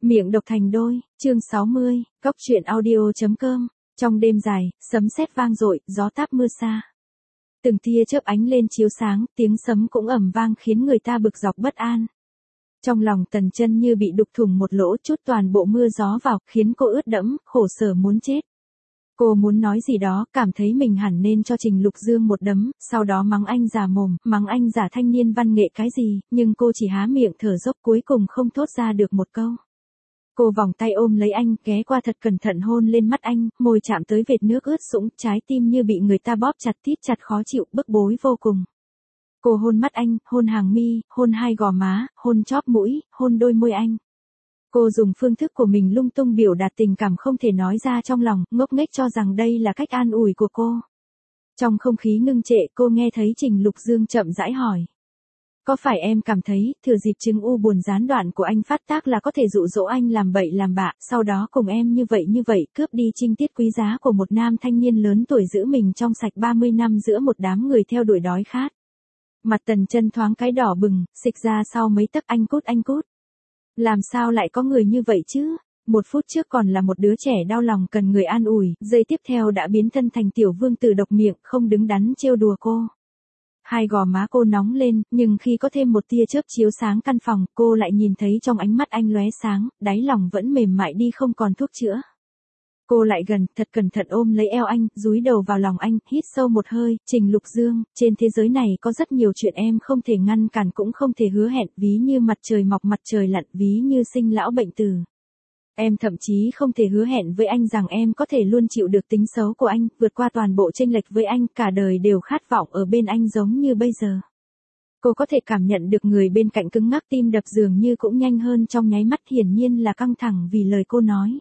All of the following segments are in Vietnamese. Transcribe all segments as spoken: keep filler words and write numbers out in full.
Miệng độc thành đôi, chương sáu mươi, Cóc truyện audio.com. Trong đêm dài, sấm sét vang dội, gió táp mưa xa. Từng tia chớp ánh lên chiếu sáng, tiếng sấm cũng ầm vang khiến người ta bực dọc bất an. Trong lòng Tần Chân như bị đục thủng một lỗ, chút toàn bộ mưa gió vào, khiến cô ướt đẫm, khổ sở muốn chết. Cô muốn nói gì đó, cảm thấy mình hẳn nên cho Trình Lục Dương một đấm, sau đó mắng anh già mồm, mắng anh giả thanh niên văn nghệ cái gì, nhưng cô chỉ há miệng thở dốc, cuối cùng không thốt ra được một câu. Cô vòng tay ôm lấy anh, ghé qua thật cẩn thận hôn lên mắt anh, môi chạm tới vệt nước ướt sũng, trái tim như bị người ta bóp chặt tít chặt khó chịu, bức bối vô cùng. Cô hôn mắt anh, hôn hàng mi, hôn hai gò má, hôn chóp mũi, hôn đôi môi anh. Cô dùng phương thức của mình lung tung biểu đạt tình cảm không thể nói ra trong lòng, ngốc nghếch cho rằng đây là cách an ủi của cô. Trong không khí ngưng trệ, cô nghe thấy Trình Lục Dương chậm rãi hỏi. Có phải em cảm thấy, thừa dịp chứng u buồn gián đoạn của anh phát tác là có thể dụ dỗ anh làm bậy làm bạ, sau đó cùng em như vậy như vậy, cướp đi trinh tiết quý giá của một nam thanh niên lớn tuổi giữ mình trong sạch ba mươi năm giữa một đám người theo đuổi đói khát. Mặt Tần Chân thoáng cái đỏ bừng, xịch ra sau mấy tấc anh cút anh cút. Làm sao lại có người như vậy chứ? Một phút trước còn là một đứa trẻ đau lòng cần người an ủi, giây tiếp theo đã biến thân thành tiểu vương tử độc miệng, không đứng đắn trêu đùa cô. Hai gò má cô nóng lên, nhưng khi có thêm một tia chớp chiếu sáng căn phòng, cô lại nhìn thấy trong ánh mắt anh lóe sáng, đáy lòng vẫn mềm mại đi không còn thuốc chữa. Cô lại gần, thật cẩn thận ôm lấy eo anh, dúi đầu vào lòng anh, hít sâu một hơi, Trình Lục Dương, trên thế giới này có rất nhiều chuyện em không thể ngăn cản cũng không thể hứa hẹn, ví như mặt trời mọc mặt trời lặn, ví như sinh lão bệnh tử. Em thậm chí không thể hứa hẹn với anh rằng em có thể luôn chịu được tính xấu của anh, vượt qua toàn bộ chênh lệch với anh, cả đời đều khát vọng ở bên anh giống như bây giờ. Cô có thể cảm nhận được người bên cạnh cứng ngắc, tim đập dường như cũng nhanh hơn trong nháy mắt, hiển nhiên là căng thẳng vì lời cô nói.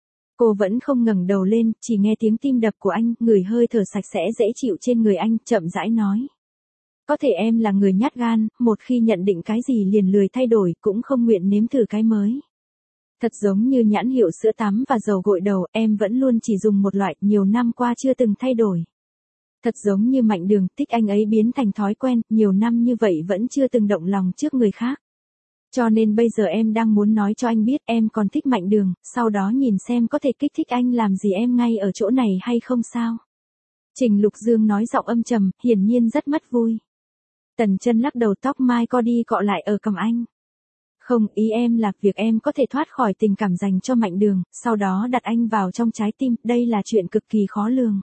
Cô vẫn không ngẩng đầu lên, chỉ nghe tiếng tim đập của anh, ngửi hơi thở sạch sẽ dễ chịu trên người anh, chậm rãi nói. Có thể em là người nhát gan, một khi nhận định cái gì liền lười thay đổi, cũng không nguyện nếm thử cái mới. Thật giống như nhãn hiệu sữa tắm và dầu gội đầu, em vẫn luôn chỉ dùng một loại, nhiều năm qua chưa từng thay đổi. Thật giống như Mạnh Đường, thích anh ấy biến thành thói quen, nhiều năm như vậy vẫn chưa từng động lòng trước người khác. Cho nên bây giờ em đang muốn nói cho anh biết em còn thích Mạnh Đường, sau đó nhìn xem có thể kích thích anh làm gì em ngay ở chỗ này hay không sao. Trình Lục Dương nói giọng âm trầm, hiển nhiên rất mất vui. Tần Chân lắc đầu, tóc mai co đi cọ lại ở cằm anh. Không, ý em là việc em có thể thoát khỏi tình cảm dành cho Mạnh Đường, sau đó đặt anh vào trong trái tim, đây là chuyện cực kỳ khó lường.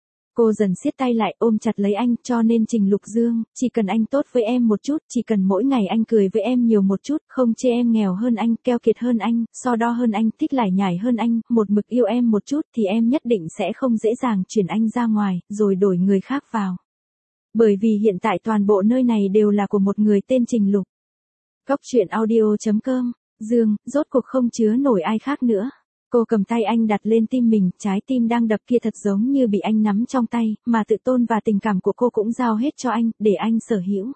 Cô dần siết tay lại ôm chặt lấy anh, cho nên Trình Lục Dương, chỉ cần anh tốt với em một chút, chỉ cần mỗi ngày anh cười với em nhiều một chút, không chê em nghèo hơn anh, keo kiệt hơn anh, so đo hơn anh, thích lải nhải hơn anh, một mực yêu em một chút thì em nhất định sẽ không dễ dàng chuyển anh ra ngoài, rồi đổi người khác vào. Bởi vì hiện tại toàn bộ nơi này đều là của một người tên Trình Lục. Cóc truyện audio.com, Dương, rốt cuộc không chứa nổi ai khác nữa. Cô cầm tay anh đặt lên tim mình, trái tim đang đập kia thật giống như bị anh nắm trong tay, mà tự tôn và tình cảm của cô cũng giao hết cho anh, để anh sở hữu.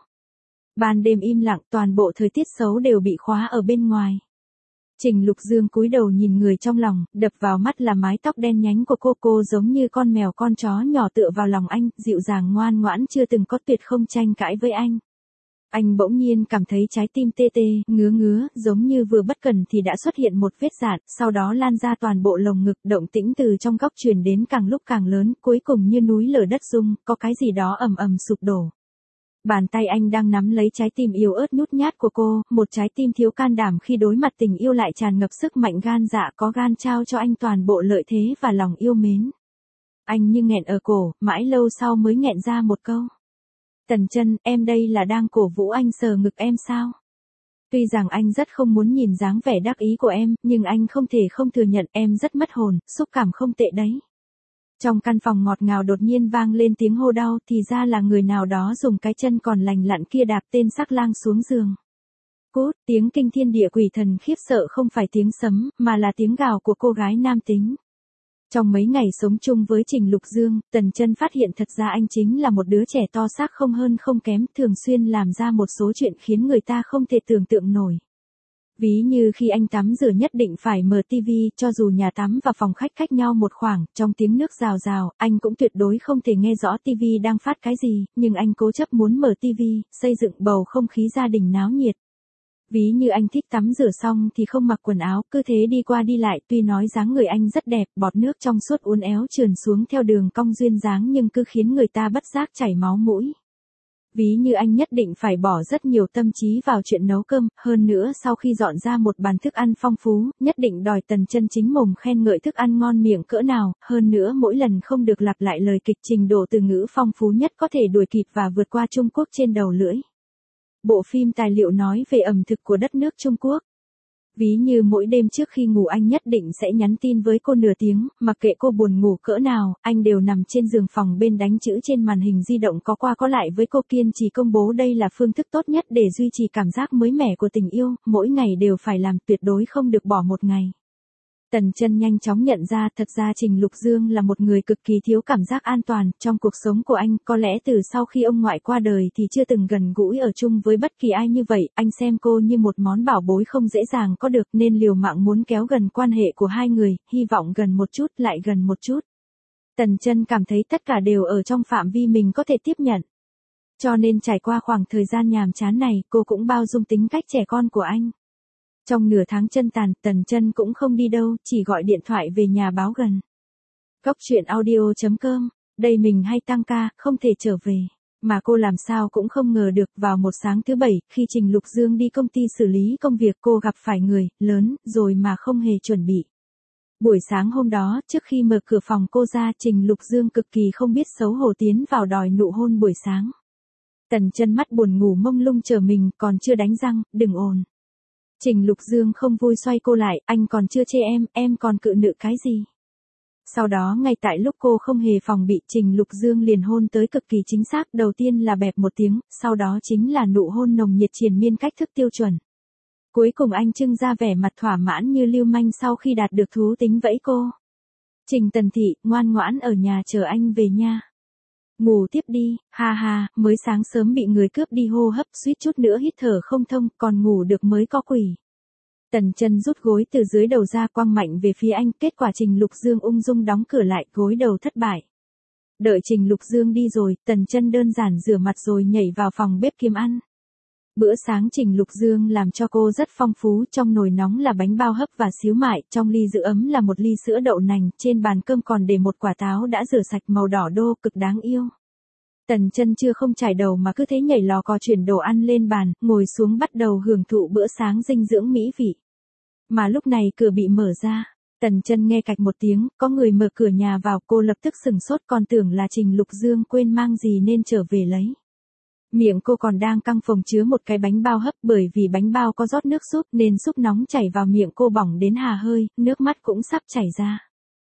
Ban đêm im lặng, toàn bộ thời tiết xấu đều bị khóa ở bên ngoài. Trình Lục Dương cúi đầu nhìn người trong lòng, đập vào mắt là mái tóc đen nhánh của cô, cô giống như con mèo con chó nhỏ tựa vào lòng anh, dịu dàng ngoan ngoãn chưa từng có, tuyệt không tranh cãi với anh. Anh bỗng nhiên cảm thấy trái tim tê tê, ngứa ngứa, giống như vừa bất cẩn thì đã xuất hiện một vết rạn, sau đó lan ra toàn bộ lồng ngực, động tĩnh từ trong góc truyền đến càng lúc càng lớn, cuối cùng như núi lở đất rung, có cái gì đó ầm ầm sụp đổ. Bàn tay anh đang nắm lấy trái tim yếu ớt nhút nhát của cô, một trái tim thiếu can đảm khi đối mặt tình yêu lại tràn ngập sức mạnh gan dạ, có gan trao cho anh toàn bộ lợi thế và lòng yêu mến. Anh như nghẹn ở cổ, mãi lâu sau mới nghẹn ra một câu. Tần Chân, em đây là đang cổ vũ anh sờ ngực em sao? Tuy rằng anh rất không muốn nhìn dáng vẻ đắc ý của em, nhưng anh không thể không thừa nhận em rất mất hồn, xúc cảm không tệ đấy. Trong căn phòng ngọt ngào đột nhiên vang lên tiếng hô đau, thì ra là người nào đó dùng cái chân còn lành lặn kia đạp tên sắc lang xuống giường. Cút, tiếng kinh thiên địa quỷ thần khiếp sợ không phải tiếng sấm, mà là tiếng gào của cô gái nam tính. Trong mấy ngày sống chung với Trình Lục Dương, Tần Chân phát hiện thật ra anh chính là một đứa trẻ to xác không hơn không kém, thường xuyên làm ra một số chuyện khiến người ta không thể tưởng tượng nổi. Ví như khi anh tắm rửa nhất định phải mở tivi, cho dù nhà tắm và phòng khách cách nhau một khoảng, trong tiếng nước rào rào, anh cũng tuyệt đối không thể nghe rõ tivi đang phát cái gì, nhưng anh cố chấp muốn mở tivi, xây dựng bầu không khí gia đình náo nhiệt. Ví như anh thích tắm rửa xong thì không mặc quần áo, cứ thế đi qua đi lại, tuy nói dáng người anh rất đẹp, bọt nước trong suốt uốn éo trườn xuống theo đường cong duyên dáng nhưng cứ khiến người ta bất giác chảy máu mũi. Ví như anh nhất định phải bỏ rất nhiều tâm trí vào chuyện nấu cơm, hơn nữa sau khi dọn ra một bàn thức ăn phong phú, nhất định đòi Tần Chân chính mồm khen ngợi thức ăn ngon miệng cỡ nào, hơn nữa mỗi lần không được lặp lại lời kịch, trình độ từ ngữ phong phú nhất có thể đuổi kịp và vượt qua Trung Quốc trên đầu lưỡi. Bộ phim tài liệu nói về ẩm thực của đất nước Trung Quốc. Ví như mỗi đêm trước khi ngủ anh nhất định sẽ nhắn tin với cô nửa tiếng, mặc kệ cô buồn ngủ cỡ nào, anh đều nằm trên giường phòng bên đánh chữ trên màn hình di động có qua có lại với cô, kiên trì công bố đây là phương thức tốt nhất để duy trì cảm giác mới mẻ của tình yêu, mỗi ngày đều phải làm, tuyệt đối không được bỏ một ngày. Tần Chân nhanh chóng nhận ra thật ra Trình Lục Dương là một người cực kỳ thiếu cảm giác an toàn, trong cuộc sống của anh, có lẽ từ sau khi ông ngoại qua đời thì chưa từng gần gũi ở chung với bất kỳ ai như vậy, anh xem cô như một món bảo bối không dễ dàng có được nên liều mạng muốn kéo gần quan hệ của hai người, hy vọng gần một chút lại gần một chút. Tần Chân cảm thấy tất cả đều ở trong phạm vi mình có thể tiếp nhận. Cho nên trải qua khoảng thời gian nhàm chán này, cô cũng bao dung tính cách trẻ con của anh. Trong nửa tháng chân tàn, Tần Chân cũng không đi đâu, chỉ gọi điện thoại về nhà báo gần. Cóc truyện audio chấm com, đây mình hay tăng ca, không thể trở về. Mà cô làm sao cũng không ngờ được, vào một sáng thứ bảy, khi Trình Lục Dương đi công ty xử lý công việc, cô gặp phải người lớn rồi mà không hề chuẩn bị. Buổi sáng hôm đó, trước khi mở cửa phòng cô ra, Trình Lục Dương cực kỳ không biết xấu hổ tiến vào đòi nụ hôn buổi sáng. Tần Chân mắt buồn ngủ mông lung chờ mình, còn chưa đánh răng, đừng ồn. Trình Lục Dương không vui xoay cô lại, anh còn chưa chê em, em còn cự nữ cái gì. Sau đó ngay tại lúc cô không hề phòng bị, Trình Lục Dương liền hôn tới cực kỳ chính xác, đầu tiên là bẹp một tiếng, sau đó chính là nụ hôn nồng nhiệt triền miên cách thức tiêu chuẩn. Cuối cùng anh trưng ra vẻ mặt thỏa mãn như lưu manh sau khi đạt được thú tính vẫy cô. Trình Tần Thị, ngoan ngoãn ở nhà chờ anh về nha. Ngủ tiếp đi, ha ha, mới sáng sớm bị người cướp đi hô hấp, suýt chút nữa hít thở không thông, còn ngủ được mới có quỷ. Tần Chân rút gối từ dưới đầu ra quăng mạnh về phía anh, kết quả Trình Lục Dương ung dung đóng cửa lại, gối đầu thất bại. Đợi Trình Lục Dương đi rồi, Tần Chân đơn giản rửa mặt rồi nhảy vào phòng bếp kiếm ăn. Bữa sáng Trình Lục Dương làm cho cô rất phong phú, trong nồi nóng là bánh bao hấp và xíu mại, trong ly giữ ấm là một ly sữa đậu nành, trên bàn cơm còn để một quả táo đã rửa sạch màu đỏ đô, cực đáng yêu. Tần Chân chưa không trải đầu mà cứ thế nhảy lò cò chuyển đồ ăn lên bàn, ngồi xuống bắt đầu hưởng thụ bữa sáng dinh dưỡng mỹ vị. Mà lúc này cửa bị mở ra, Tần Chân nghe cạch một tiếng, có người mở cửa nhà vào, cô lập tức sửng sốt, còn tưởng là Trình Lục Dương quên mang gì nên trở về lấy. Miệng cô còn đang căng phồng chứa một cái bánh bao hấp, bởi vì bánh bao có rót nước súp nên súp nóng chảy vào miệng cô bỏng đến hà hơi, nước mắt cũng sắp chảy ra.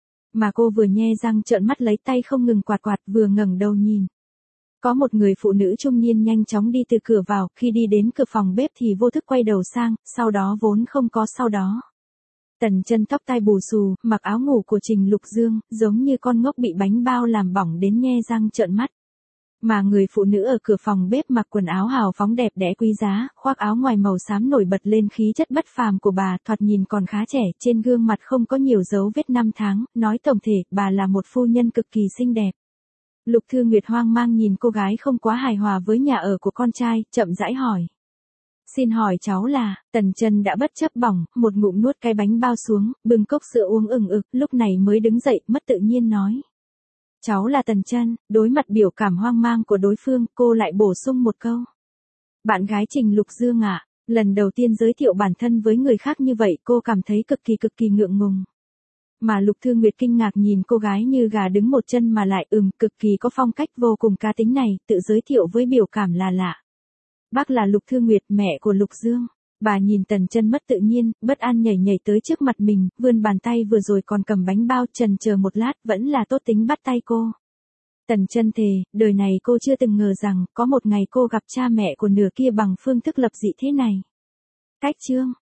Mà cô vừa nhe răng trợn mắt lấy tay không ngừng quạt quạt, vừa ngẩng đầu nhìn. Có một người phụ nữ trung niên nhanh chóng đi từ cửa vào, khi đi đến cửa phòng bếp thì vô thức quay đầu sang, sau đó vốn không có sau đó. Tần Chân tóc tai bù xù, mặc áo ngủ của Trình Lục Dương, giống như con ngốc bị bánh bao làm bỏng đến nhe răng trợn mắt. Mà người phụ nữ ở cửa phòng bếp mặc quần áo hào phóng đẹp đẽ quý giá, khoác áo ngoài màu xám nổi bật lên khí chất bất phàm của bà, thoạt nhìn còn khá trẻ, trên gương mặt không có nhiều dấu vết năm tháng, nói tổng thể, bà là một phu nhân cực kỳ xinh đẹp. Lục Thư Nguyệt hoang mang nhìn cô gái không quá hài hòa với nhà ở của con trai, chậm rãi hỏi. Xin hỏi cháu là, Tần Chân đã bất chấp bỏng, một ngụm nuốt cái bánh bao xuống, bưng cốc sữa uống ừng ực, lúc này mới đứng dậy, mất tự nhiên nói. Cháu là Tần Chân, đối mặt biểu cảm hoang mang của đối phương, cô lại bổ sung một câu. Bạn gái Trình Lục Dương ạ, lần đầu tiên giới thiệu bản thân với người khác như vậy cô cảm thấy cực kỳ cực kỳ ngượng ngùng. Mà Lục Thư Nguyệt kinh ngạc nhìn cô gái như gà đứng một chân mà lại ừm, cực kỳ có phong cách vô cùng cá tính này, tự giới thiệu với biểu cảm là lạ. Bác là Lục Thư Nguyệt, mẹ của Lục Dương. Bà nhìn Tần Chân mất tự nhiên, bất an nhảy nhảy tới trước mặt mình, vươn bàn tay vừa rồi còn cầm bánh bao, chần chờ một lát, vẫn là tốt tính bắt tay cô. Tần Chân thề, đời này cô chưa từng ngờ rằng, có một ngày cô gặp cha mẹ của nửa kia bằng phương thức lập dị thế này. Cách chương